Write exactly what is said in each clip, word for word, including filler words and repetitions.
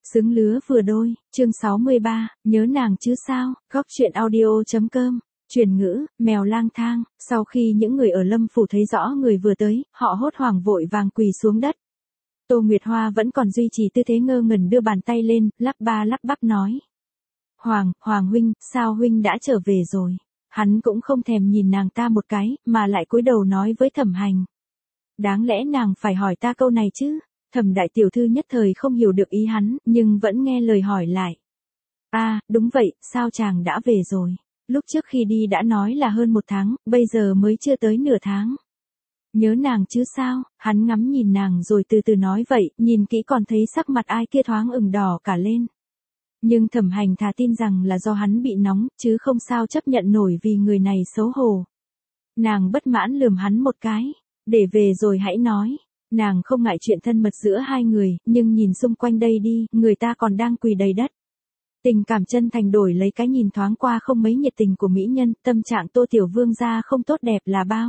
Xứng lứa vừa đôi, chương sáu mươi ba, nhớ nàng chứ sao, góc truyện audio.com, truyền ngữ, mèo lang thang, sau khi những người ở Lâm Phủ thấy rõ người vừa tới, họ hốt hoảng vội vàng quỳ xuống đất. Tô Nguyệt Hoa vẫn còn duy trì tư thế ngơ ngẩn đưa bàn tay lên, lắp ba lắp bắp nói. Hoàng, Hoàng huynh, sao huynh đã trở về rồi? Hắn cũng không thèm nhìn nàng ta một cái, mà lại cúi đầu nói với Thẩm Hành. Đáng lẽ nàng phải hỏi ta câu này chứ? Thẩm đại tiểu thư nhất thời không hiểu được ý hắn, nhưng vẫn nghe lời hỏi lại. A, à, đúng vậy, sao chàng đã về rồi? Lúc trước khi đi đã nói là hơn một tháng, bây giờ mới chưa tới nửa tháng. Nhớ nàng chứ sao? Hắn ngắm nhìn nàng rồi từ từ nói vậy, nhìn kỹ còn thấy sắc mặt ai kia thoáng ửng đỏ cả lên. Nhưng Thẩm Hành thà tin rằng là do hắn bị nóng, chứ không sao chấp nhận nổi vì người này xấu hổ. Nàng bất mãn lườm hắn một cái, để về rồi hãy nói. Nàng không ngại chuyện thân mật giữa hai người, nhưng nhìn xung quanh đây đi, người ta còn đang quỳ đầy đất. Tình cảm chân thành đổi lấy cái nhìn thoáng qua không mấy nhiệt tình của mỹ nhân, tâm trạng Tô Tiểu Vương gia không tốt đẹp là bao.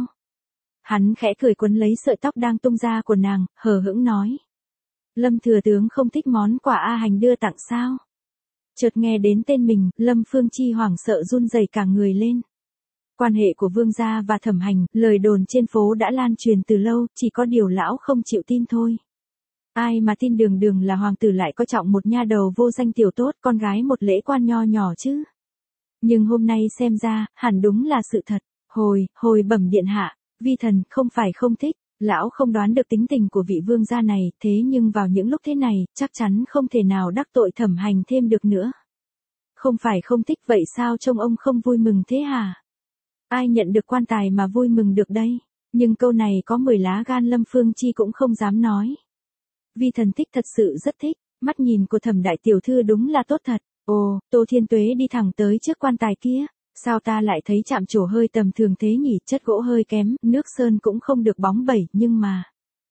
Hắn khẽ cười quấn lấy sợi tóc đang tung ra của nàng, hờ hững nói. Lâm thừa tướng không thích món quà A Hành đưa tặng sao? Chợt nghe đến tên mình, Lâm Phương Chi hoảng sợ run rẩy cả người lên. Quan hệ của Vương gia và Thẩm Hành, lời đồn trên phố đã lan truyền từ lâu, chỉ có điều lão không chịu tin thôi. Ai mà tin đường đường là hoàng tử lại có trọng một nha đầu vô danh tiểu tốt, con gái một lễ quan nho nhỏ chứ. Nhưng hôm nay xem ra, hẳn đúng là sự thật. Hồi, hồi bẩm điện hạ, vi thần không phải không thích, lão không đoán được tính tình của vị vương gia này, thế nhưng vào những lúc thế này, chắc chắn không thể nào đắc tội Thẩm Hành thêm được nữa. Không phải không thích vậy sao trông ông không vui mừng thế hả? Ai nhận được quan tài mà vui mừng được đây? Nhưng câu này có mười lá gan Lâm Phương Chi cũng không dám nói. Vi thần thích thật sự rất thích, mắt nhìn của Thẩm đại tiểu thư đúng là tốt thật. Ồ, Tô Thiên Tuế đi thẳng tới trước quan tài kia. Sao ta lại thấy chạm trổ hơi tầm thường thế nhỉ, chất gỗ hơi kém, nước sơn cũng không được bóng bẩy, nhưng mà.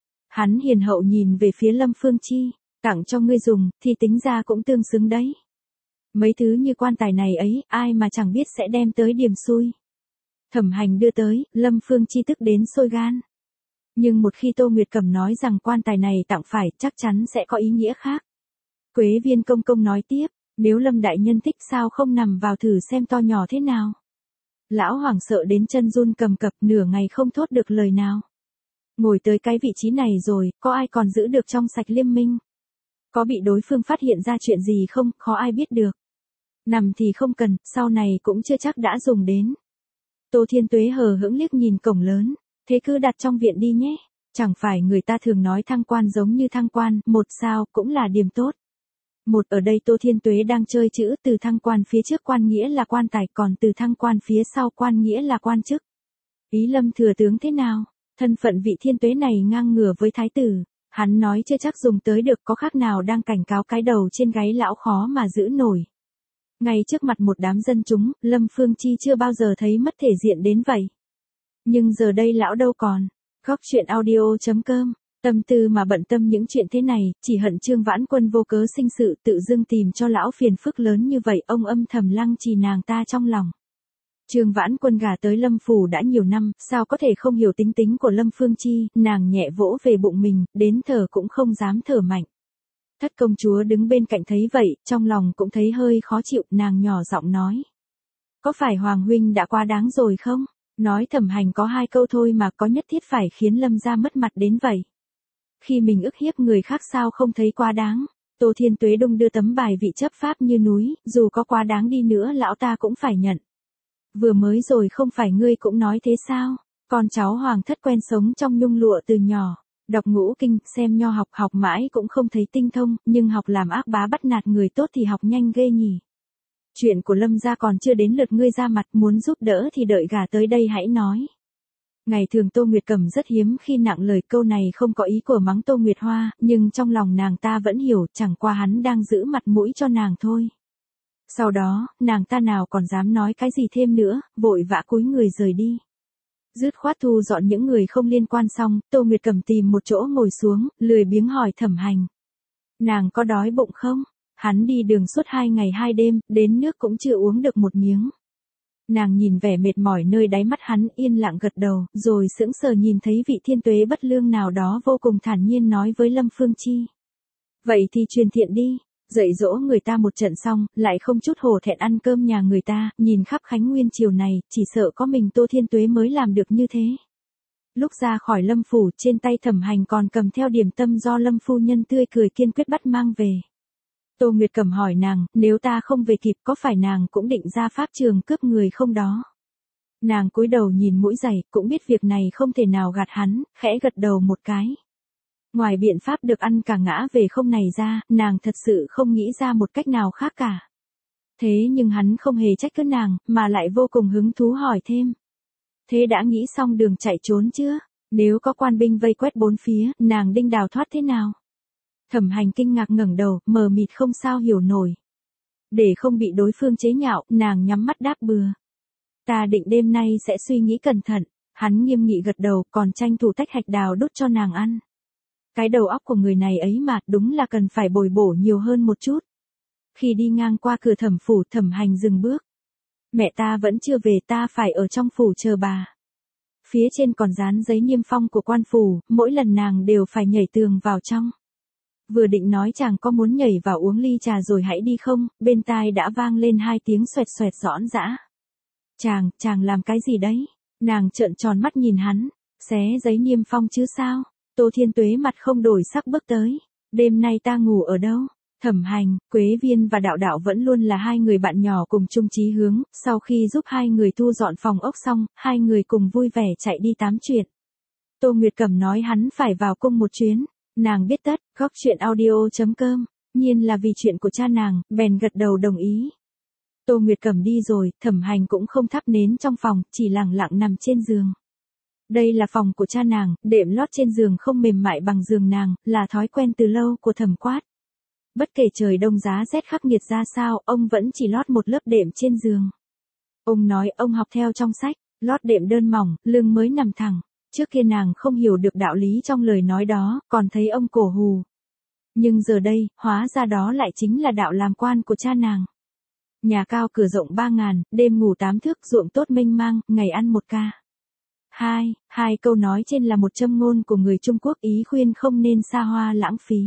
Hắn hiền hậu nhìn về phía Lâm Phương Chi, tặng cho ngươi dùng, thì tính ra cũng tương xứng đấy. Mấy thứ như quan tài này ấy, ai mà chẳng biết sẽ đem tới điểm xui. Thẩm Hành đưa tới, Lâm Phương Chi tức đến sôi gan. Nhưng một khi Tô Nguyệt Cẩm nói rằng quan tài này tặng phải, chắc chắn sẽ có ý nghĩa khác. Quế Viên công công nói tiếp, nếu Lâm đại nhân thích sao không nằm vào thử xem to nhỏ thế nào. Lão hoảng sợ đến chân run cầm cập, nửa ngày không thốt được lời nào. Ngồi tới cái vị trí này rồi, có ai còn giữ được trong sạch liêm minh? Có bị đối phương phát hiện ra chuyện gì không, khó ai biết được. Nằm thì không cần, sau này cũng chưa chắc đã dùng đến. Tô Thiên Tuế hờ hững liếc nhìn cổng lớn, thế cứ đặt trong viện đi nhé, chẳng phải người ta thường nói thăng quan giống như thăng quan, một sao cũng là điểm tốt. Một ở đây Tô Thiên Tuế đang chơi chữ, từ thăng quan phía trước quan nghĩa là quan tài, còn từ thăng quan phía sau quan nghĩa là quan chức. Ý Lâm thừa tướng thế nào? Thân phận vị Thiên Tuế này ngang ngửa với thái tử, hắn nói chưa chắc dùng tới được, có khác nào đang cảnh cáo cái đầu trên gáy lão khó mà giữ nổi. Ngay trước mặt một đám dân chúng, Lâm Phương Chi chưa bao giờ thấy mất thể diện đến vậy. Nhưng giờ đây lão đâu còn. Góc truyện audio.com, tâm tư mà bận tâm những chuyện thế này, chỉ hận Trương Vãn Quân vô cớ sinh sự tự dưng tìm cho lão phiền phức lớn như vậy, ông âm thầm lăng trì nàng ta trong lòng. Trương Vãn Quân gả tới Lâm Phủ đã nhiều năm, sao có thể không hiểu tính tính của Lâm Phương Chi, nàng nhẹ vỗ về bụng mình, đến thở cũng không dám thở mạnh. Thất công chúa đứng bên cạnh thấy vậy, trong lòng cũng thấy hơi khó chịu, nàng nhỏ giọng nói. Có phải Hoàng huynh đã quá đáng rồi không? Nói Thẩm Hành có hai câu thôi mà có nhất thiết phải khiến Lâm gia mất mặt đến vậy. Khi mình ức hiếp người khác sao không thấy quá đáng? Tô Thiên Tuế đung đưa tấm bài vị chấp pháp như núi, dù có quá đáng đi nữa lão ta cũng phải nhận. Vừa mới rồi không phải ngươi cũng nói thế sao? Con cháu hoàng thất quen sống trong nhung lụa từ nhỏ. Đọc ngũ kinh, xem nho học, học mãi cũng không thấy tinh thông, nhưng học làm ác bá bắt nạt người tốt thì học nhanh ghê nhỉ. Chuyện của Lâm gia còn chưa đến lượt ngươi ra mặt, muốn giúp đỡ thì đợi gả tới đây hãy nói. Ngày thường Tô Nguyệt Cẩm rất hiếm khi nặng lời, câu này không có ý của mắng Tô Nguyệt Hoa, nhưng trong lòng nàng ta vẫn hiểu, chẳng qua hắn đang giữ mặt mũi cho nàng thôi. Sau đó, nàng ta nào còn dám nói cái gì thêm nữa, vội vã cúi người rời đi. Dứt khoát thu dọn những người không liên quan xong, Tô Nguyệt Cẩm tìm một chỗ ngồi xuống, lười biếng hỏi Thẩm Hành. Nàng có đói bụng không? Hắn đi đường suốt hai ngày hai đêm, đến nước cũng chưa uống được một miếng. Nàng nhìn vẻ mệt mỏi nơi đáy mắt hắn, yên lặng gật đầu, rồi sững sờ nhìn thấy vị Thiên Tuế bất lương nào đó vô cùng thản nhiên nói với Lâm Phương Chi. Vậy thì truyền thiện đi, Dạy dỗ người ta một trận xong, lại không chút hổ thẹn ăn cơm nhà người ta, nhìn khắp Khánh Nguyên chiều này, chỉ sợ có mình Tô Thiên Tuế mới làm được như thế. Lúc ra khỏi Lâm phủ, trên tay Thẩm Hành còn cầm theo điểm tâm do Lâm phu nhân tươi cười kiên quyết bắt mang về. Tô Nguyệt Cẩm hỏi nàng, nếu ta không về kịp có phải nàng cũng định ra pháp trường cướp người không đó? Nàng cúi đầu nhìn mũi giày, cũng biết việc này không thể nào gạt hắn, khẽ gật đầu một cái. Ngoài biện pháp được ăn cả ngã về không này ra, nàng thật sự không nghĩ ra một cách nào khác cả. Thế nhưng hắn không hề trách cứ nàng, mà lại vô cùng hứng thú hỏi thêm. Thế đã nghĩ xong đường chạy trốn chưa? Nếu có quan binh vây quét bốn phía, nàng định đào thoát thế nào? Thẩm Hành kinh ngạc ngẩng đầu, mờ mịt không sao hiểu nổi. Để không bị đối phương chế nhạo, nàng nhắm mắt đáp bừa. Ta định đêm nay sẽ suy nghĩ cẩn thận. Hắn nghiêm nghị gật đầu, còn tranh thủ tách hạch đào đút cho nàng ăn. Cái đầu óc của người này ấy mà, đúng là cần phải bồi bổ nhiều hơn một chút. Khi đi ngang qua cửa Thẩm phủ, Thẩm Hành dừng bước. Mẹ ta vẫn chưa về, ta phải ở trong phủ chờ bà. Phía trên còn dán giấy niêm phong của quan phủ, mỗi lần nàng đều phải nhảy tường vào trong. Vừa định nói chàng có muốn nhảy vào uống ly trà rồi hãy đi không, bên tai đã vang lên hai tiếng xoẹt xoẹt giõn giã. Chàng, chàng làm cái gì đấy? Nàng trợn tròn mắt nhìn hắn, xé giấy niêm phong chứ sao? Tô Thiên Tuế mặt không đổi sắc bước tới. Đêm nay ta ngủ ở đâu? Thẩm Hành, Quế Viên và Đạo Đạo vẫn luôn là hai người bạn nhỏ cùng chung chí hướng, sau khi giúp hai người thu dọn phòng ốc xong, hai người cùng vui vẻ chạy đi tám chuyện. Tô Nguyệt Cẩm nói hắn phải vào cung một chuyến, nàng biết tất, góc chuyện audio chấm com, nhiên là vì chuyện của cha nàng, bèn gật đầu đồng ý. Tô Nguyệt Cẩm đi rồi, Thẩm Hành cũng không thắp nến trong phòng, chỉ lặng lặng nằm trên giường. Đây là phòng của cha nàng, đệm lót trên giường không mềm mại bằng giường nàng, là thói quen từ lâu của Thẩm Quát. Bất kể trời đông giá rét khắc nghiệt ra sao, ông vẫn chỉ lót một lớp đệm trên giường. Ông nói ông học theo trong sách, lót đệm đơn mỏng, lưng mới nằm thẳng. Trước kia nàng không hiểu được đạo lý trong lời nói đó, còn thấy ông cổ hù. Nhưng giờ đây, hóa ra đó lại chính là đạo làm quan của cha nàng. Nhà cao cửa rộng ba ngàn, đêm ngủ tám thước, ruộng tốt mênh mang, ngày ăn một ca. Hai, hai câu nói trên là một châm ngôn của người Trung Quốc, ý khuyên không nên xa hoa lãng phí.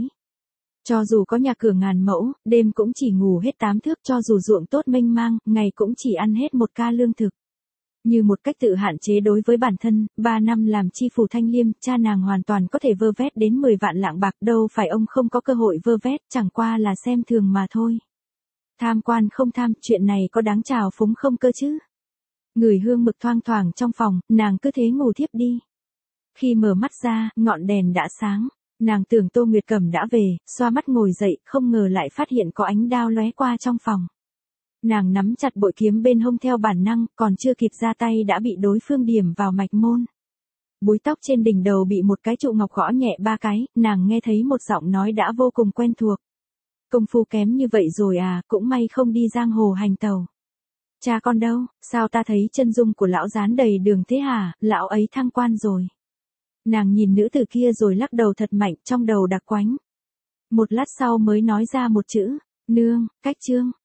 Cho dù có nhà cửa ngàn mẫu, đêm cũng chỉ ngủ hết tám thước, cho dù ruộng tốt mênh mang, ngày cũng chỉ ăn hết một ca lương thực. Như một cách tự hạn chế đối với bản thân, ba năm làm chi phủ Thanh Liêm, cha nàng hoàn toàn có thể vơ vét đến mười vạn lạng bạc, đâu phải ông không có cơ hội vơ vét, chẳng qua là xem thường mà thôi. Tham quan không tham, chuyện này có đáng trào phúng không cơ chứ? Người hương mực thoang thoảng trong phòng, nàng cứ thế ngủ thiếp đi. Khi mở mắt ra, ngọn đèn đã sáng. Nàng tưởng Tô Nguyệt Cẩm đã về, xoa mắt ngồi dậy, không ngờ lại phát hiện có ánh đao lóe qua trong phòng. Nàng nắm chặt bội kiếm bên hông theo bản năng, còn chưa kịp ra tay đã bị đối phương điểm vào mạch môn. Búi tóc trên đỉnh đầu bị một cái trụ ngọc gõ nhẹ ba cái, nàng nghe thấy một giọng nói đã vô cùng quen thuộc. Công phu kém như vậy rồi à, cũng may không đi giang hồ hành tàu. Cha con đâu, sao ta thấy chân dung của lão dán đầy đường thế hả, lão ấy thăng quan rồi. Nàng nhìn nữ tử kia rồi lắc đầu thật mạnh, trong đầu đặc quánh. Một lát sau mới nói ra một chữ, nương, cách chương.